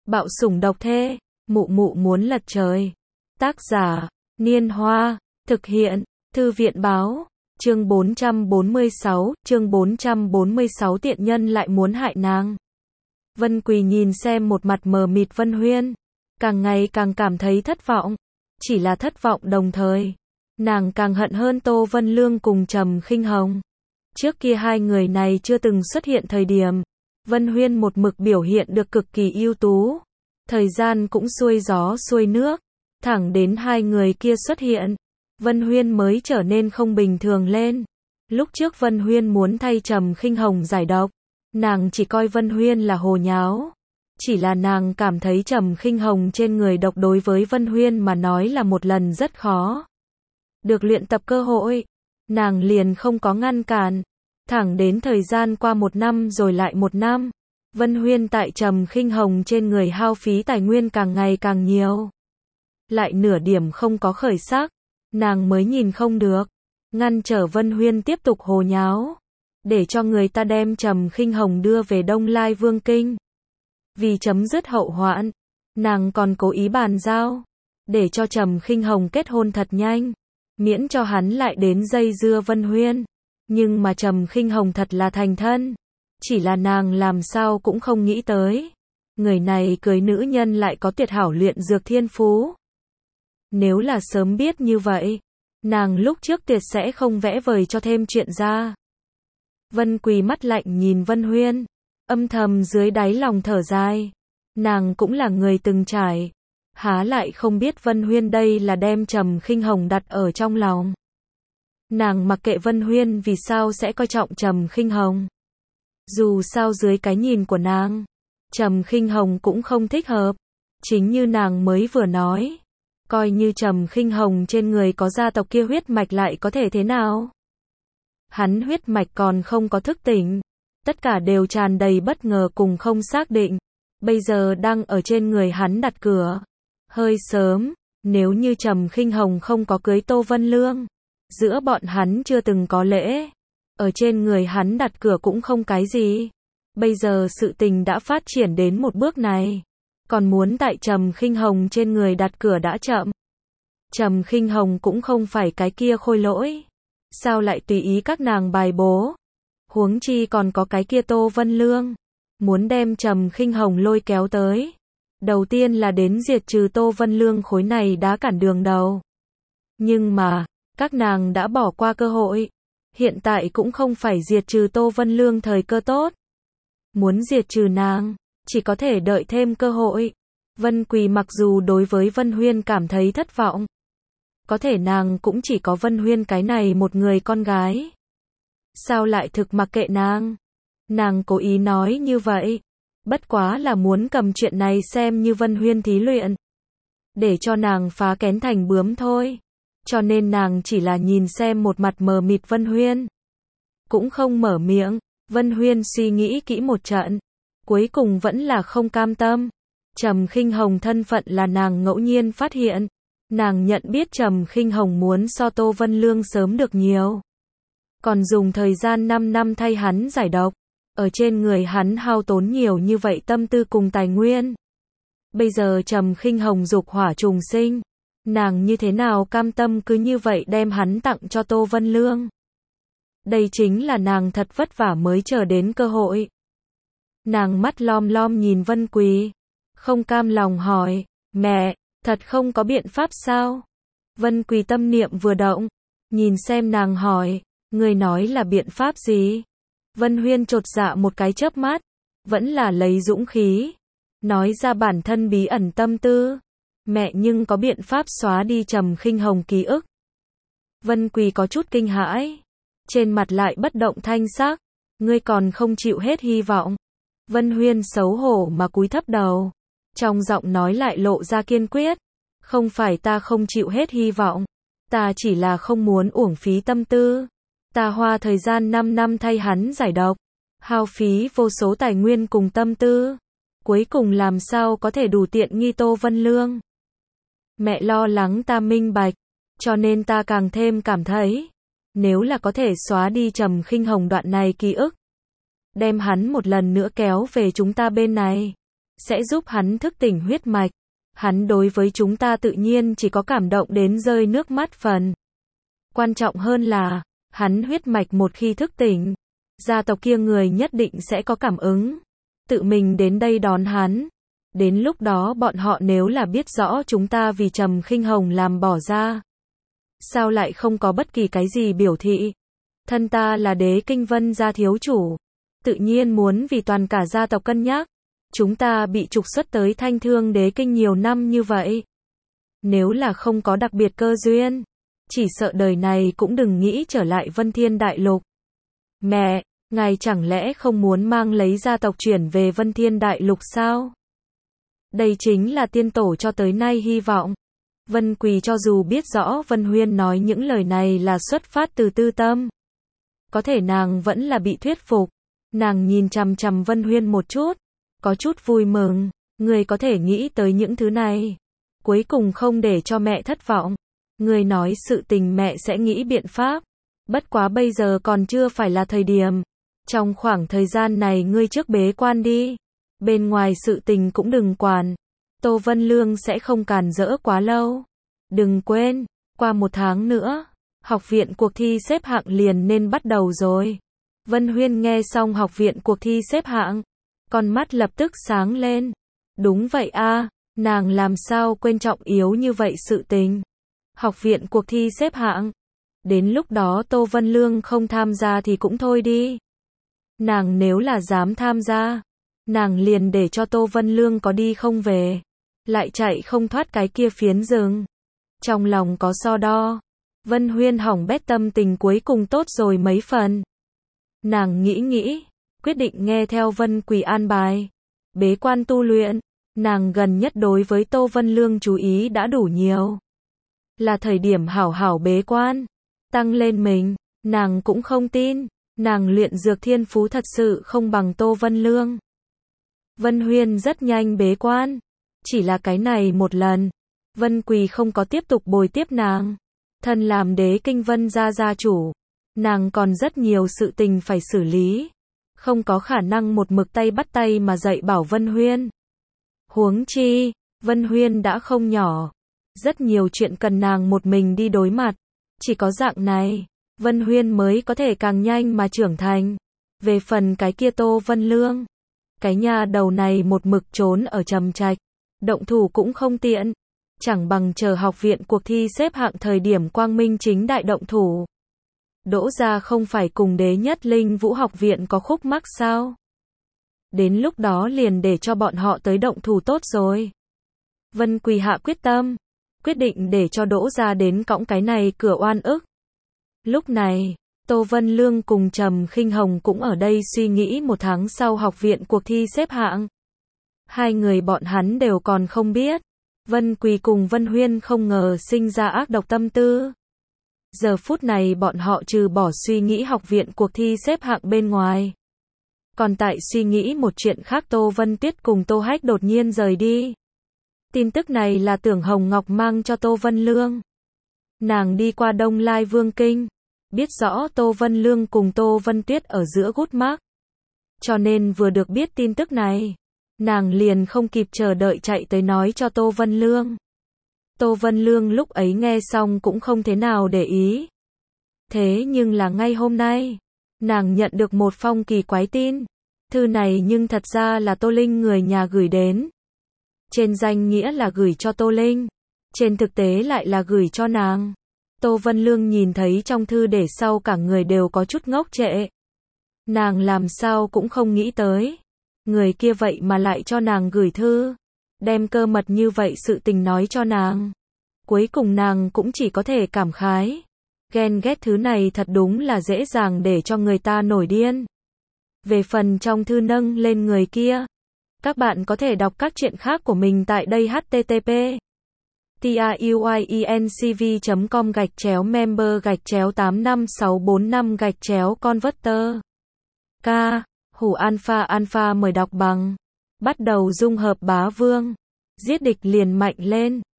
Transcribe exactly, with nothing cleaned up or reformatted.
Bạo sủng độc thê, mụ mụ muốn lật trời. Tác giả, Niên Hoa, thực hiện, Thư viện báo, chương bốn trăm bốn mươi sáu, chương bốn trăm bốn mươi sáu tiện nhân lại muốn hại nàng. Vân Quỳ nhìn xem một mặt mờ mịt Vân Huyên, càng ngày càng cảm thấy thất vọng, chỉ là thất vọng đồng thời, nàng càng hận hơn Tô Vân Lương cùng Trầm Khinh Hồng. Trước kia hai người này chưa từng xuất hiện thời điểm, Vân Huyên một mực biểu hiện được cực kỳ ưu tú, thời gian cũng xuôi gió xuôi nước, thẳng đến hai người kia xuất hiện, Vân Huyên mới trở nên không bình thường lên. Lúc trước Vân Huyên muốn thay Trầm Khinh Hồng giải độc, nàng chỉ coi Vân Huyên là hồ nháo, chỉ là nàng cảm thấy Trầm Khinh Hồng trên người độc đối với Vân Huyên mà nói là một lần rất khó được luyện tập cơ hội, nàng liền không có ngăn cản. Thẳng đến thời gian qua một năm rồi lại một năm, Vân Huyên tại Trầm Khinh Hồng trên người hao phí tài nguyên càng ngày càng nhiều, lại nửa điểm không có khởi sắc, nàng mới nhìn không được, ngăn trở Vân Huyên tiếp tục hồ nháo, để cho người ta đem Trầm Khinh Hồng đưa về Đông Lai Vương Kinh. Vì chấm dứt hậu hoạn, nàng còn cố ý bàn giao, để cho Trầm Khinh Hồng kết hôn thật nhanh, miễn cho hắn lại đến dây dưa Vân Huyên. Nhưng mà Trầm Khinh Hồng thật là thành thân, chỉ là nàng làm sao cũng không nghĩ tới, người này cưới nữ nhân lại có tuyệt hảo luyện dược thiên phú. Nếu là sớm biết như vậy, nàng lúc trước tuyệt sẽ không vẽ vời cho thêm chuyện ra. Vân Quỳ mắt lạnh nhìn Vân Huyên, âm thầm dưới đáy lòng thở dài, nàng cũng là người từng trải, há lại không biết Vân Huyên đây là đem Trầm Khinh Hồng đặt ở trong lòng. Nàng mặc kệ Vân Huyên vì sao sẽ coi trọng Trầm Khinh Hồng. Dù sao dưới cái nhìn của nàng, Trầm Khinh Hồng cũng không thích hợp. Chính như nàng mới vừa nói, coi như Trầm Khinh Hồng trên người có gia tộc kia huyết mạch lại có thể thế nào? Hắn huyết mạch còn không có thức tỉnh, tất cả đều tràn đầy bất ngờ cùng không xác định. Bây giờ đang ở trên người hắn đặt cửa. Hơi sớm, nếu như Trầm Khinh Hồng không có cưới Tô Vân Lương, giữa bọn hắn chưa từng có lễ, ở trên người hắn đặt cửa cũng không cái gì. Bây giờ sự tình đã phát triển đến một bước này, còn muốn tại Trầm Khinh Hồng trên người đặt cửa đã chậm. Trầm Khinh Hồng cũng không phải cái kia khôi lỗi, sao lại tùy ý các nàng bài bố? Huống chi còn có cái kia Tô Vân Lương, muốn đem Trầm Khinh Hồng lôi kéo tới. Đầu tiên là đến diệt trừ Tô Vân Lương khối này đá cản đường đầu. Nhưng mà, các nàng đã bỏ qua cơ hội. Hiện tại cũng không phải diệt trừ Tô Vân Lương thời cơ tốt. Muốn diệt trừ nàng, chỉ có thể đợi thêm cơ hội. Vân Quỳ mặc dù đối với Vân Huyên cảm thấy thất vọng, có thể nàng cũng chỉ có Vân Huyên cái này một người con gái. Sao lại thực mặc kệ nàng? Nàng cố ý nói như vậy, bất quá là muốn cầm chuyện này xem như Vân Huyên thí luyện, để cho nàng phá kén thành bướm thôi. Cho nên nàng chỉ là nhìn xem một mặt mờ mịt Vân Huyên, cũng không mở miệng. Vân Huyên suy nghĩ kỹ một trận, cuối cùng vẫn là không cam tâm. Trầm Khinh Hồng thân phận là nàng ngẫu nhiên phát hiện, nàng nhận biết Trầm Khinh Hồng muốn so Tô Vân Lương sớm được nhiều, còn dùng thời gian năm năm thay hắn giải độc, ở trên người hắn hao tốn nhiều như vậy tâm tư cùng tài nguyên. Bây giờ Trầm Khinh Hồng dục hỏa trùng sinh, nàng như thế nào cam tâm cứ như vậy đem hắn tặng cho Tô Vân Lương? Đây chính là nàng thật vất vả mới chờ đến cơ hội. Nàng mắt lom lom nhìn Vân Quỳ, không cam lòng hỏi, mẹ, thật không có biện pháp sao? Vân Quỳ tâm niệm vừa động, nhìn xem nàng hỏi, người nói là biện pháp gì? Vân Huyên chột dạ một cái chớp mắt, vẫn là lấy dũng khí, nói ra bản thân bí ẩn tâm tư. Mẹ nhưng có biện pháp xóa đi Trầm Khinh Hồng ký ức. Vân Quỳ có chút kinh hãi, trên mặt lại bất động thanh sắc. Ngươi còn không chịu hết hy vọng? Vân Huyên xấu hổ mà cúi thấp đầu, trong giọng nói lại lộ ra kiên quyết. Không phải ta không chịu hết hy vọng, ta chỉ là không muốn uổng phí tâm tư. Ta hoa thời gian năm năm thay hắn giải độc, hao phí vô số tài nguyên cùng tâm tư, cuối cùng làm sao có thể đủ tiện nghi Tô Vân Lương? Mẹ lo lắng ta minh bạch, cho nên ta càng thêm cảm thấy, nếu là có thể xóa đi Trầm Khinh Hồng đoạn này ký ức, đem hắn một lần nữa kéo về chúng ta bên này, sẽ giúp hắn thức tỉnh huyết mạch. Hắn đối với chúng ta tự nhiên chỉ có cảm động đến rơi nước mắt phần. Quan trọng hơn là, hắn huyết mạch một khi thức tỉnh, gia tộc kia người nhất định sẽ có cảm ứng, tự mình đến đây đón hắn. Đến lúc đó bọn họ nếu là biết rõ chúng ta vì Trầm Khinh Hồng làm bỏ ra, sao lại không có bất kỳ cái gì biểu thị. Thân ta là Đế Kinh Vân gia thiếu chủ, tự nhiên muốn vì toàn cả gia tộc cân nhắc. Chúng ta bị trục xuất tới Thanh Thương Đế Kinh nhiều năm như vậy. Nếu là không có đặc biệt cơ duyên, chỉ sợ đời này cũng đừng nghĩ trở lại Vân Thiên Đại Lục. Mẹ, ngài chẳng lẽ không muốn mang lấy gia tộc chuyển về Vân Thiên Đại Lục sao? Đây chính là tiên tổ cho tới nay hy vọng. Vân Quỳ cho dù biết rõ Vân Huyên nói những lời này là xuất phát từ tư tâm, có thể nàng vẫn là bị thuyết phục. Nàng nhìn chằm chằm Vân Huyên một chút, có chút vui mừng. Người có thể nghĩ tới những thứ này, cuối cùng không để cho mẹ thất vọng. Người nói sự tình mẹ sẽ nghĩ biện pháp. Bất quá bây giờ còn chưa phải là thời điểm. Trong khoảng thời gian này ngươi trước bế quan đi. Bên ngoài sự tình cũng đừng quản. Tô Vân Lương sẽ không cản rỡ quá lâu. Đừng quên, qua một tháng nữa, học viện cuộc thi xếp hạng liền nên bắt đầu rồi. Vân Huyên nghe xong học viện cuộc thi xếp hạng, con mắt lập tức sáng lên. Đúng vậy a, nàng làm sao quên trọng yếu như vậy sự tình. Học viện cuộc thi xếp hạng. Đến lúc đó Tô Vân Lương không tham gia thì cũng thôi đi. Nàng nếu là dám tham gia, nàng liền để cho Tô Vân Lương có đi không về, lại chạy không thoát cái kia phiến rừng. Trong lòng có so đo, Vân Huyên hỏng bét tâm tình cuối cùng tốt rồi mấy phần. Nàng nghĩ nghĩ, quyết định nghe theo Vân Quỳ an bài, bế quan tu luyện. Nàng gần nhất đối với Tô Vân Lương chú ý đã đủ nhiều, là thời điểm hảo hảo bế quan, tăng lên mình. Nàng cũng không tin, nàng luyện dược thiên phú thật sự không bằng Tô Vân Lương. Vân Huyên rất nhanh bế quan, chỉ là cái này một lần, Vân Quỳ không có tiếp tục bồi tiếp nàng. Thân làm Đế Kinh Vân gia gia chủ, nàng còn rất nhiều sự tình phải xử lý, không có khả năng một mực tay bắt tay mà dạy bảo Vân Huyên. Huống chi, Vân Huyên đã không nhỏ, rất nhiều chuyện cần nàng một mình đi đối mặt. Chỉ có dạng này, Vân Huyên mới có thể càng nhanh mà trưởng thành. Về phần cái kia Tô Vân Lương, cái nhà đầu này một mực trốn ở Trầm Trạch, động thủ cũng không tiện, chẳng bằng chờ học viện cuộc thi xếp hạng thời điểm quang minh chính đại động thủ. Đỗ gia không phải cùng Đế Nhất Linh Vũ học viện có khúc mắc sao? Đến lúc đó liền để cho bọn họ tới động thủ tốt rồi. Vân Quỳ hạ quyết tâm, quyết định để cho Đỗ gia đến cõng cái này cửa oan ức. Lúc này, Tô Vân Lương cùng Trầm Khinh Hồng cũng ở đây suy nghĩ một tháng sau học viện cuộc thi xếp hạng. Hai người bọn hắn đều còn không biết, Vân Quỳ cùng Vân Huyên không ngờ sinh ra ác độc tâm tư. Giờ phút này bọn họ trừ bỏ suy nghĩ học viện cuộc thi xếp hạng bên ngoài, còn tại suy nghĩ một chuyện khác. Tô Vân Tuyết cùng Tô Hách đột nhiên rời đi. Tin tức này là Tưởng Hồng Ngọc mang cho Tô Vân Lương. Nàng đi qua Đông Lai Vương Kinh, biết rõ Tô Vân Lương cùng Tô Vân Tuyết ở giữa gút mác, cho nên vừa được biết tin tức này, nàng liền không kịp chờ đợi chạy tới nói cho Tô Vân Lương. Tô Vân Lương lúc ấy nghe xong cũng không thế nào để ý. Thế nhưng là ngay hôm nay, nàng nhận được một phong kỳ quái tin. Thư này nhưng thật ra là Tô Linh người nhà gửi đến. Trên danh nghĩa là gửi cho Tô Linh, trên thực tế lại là gửi cho nàng. Tô Vân Lương nhìn thấy trong thư để sau cả người đều có chút ngốc trệ. Nàng làm sao cũng không nghĩ tới, người kia vậy mà lại cho nàng gửi thư, đem cơ mật như vậy sự tình nói cho nàng. Cuối cùng nàng cũng chỉ có thể cảm khái, ghen ghét thứ này thật đúng là dễ dàng để cho người ta nổi điên. Về phần trong thư nâng lên người kia, các bạn có thể đọc các chuyện khác của mình tại đây. H T T P truyencv chấm com gạch chéo member gạch chéo tám năm sáu bốn năm gạch chéo converter. K. Hủ Alpha Alpha mời đọc bằng. Bắt đầu dung hợp bá vương. Giết địch liền mạnh lên.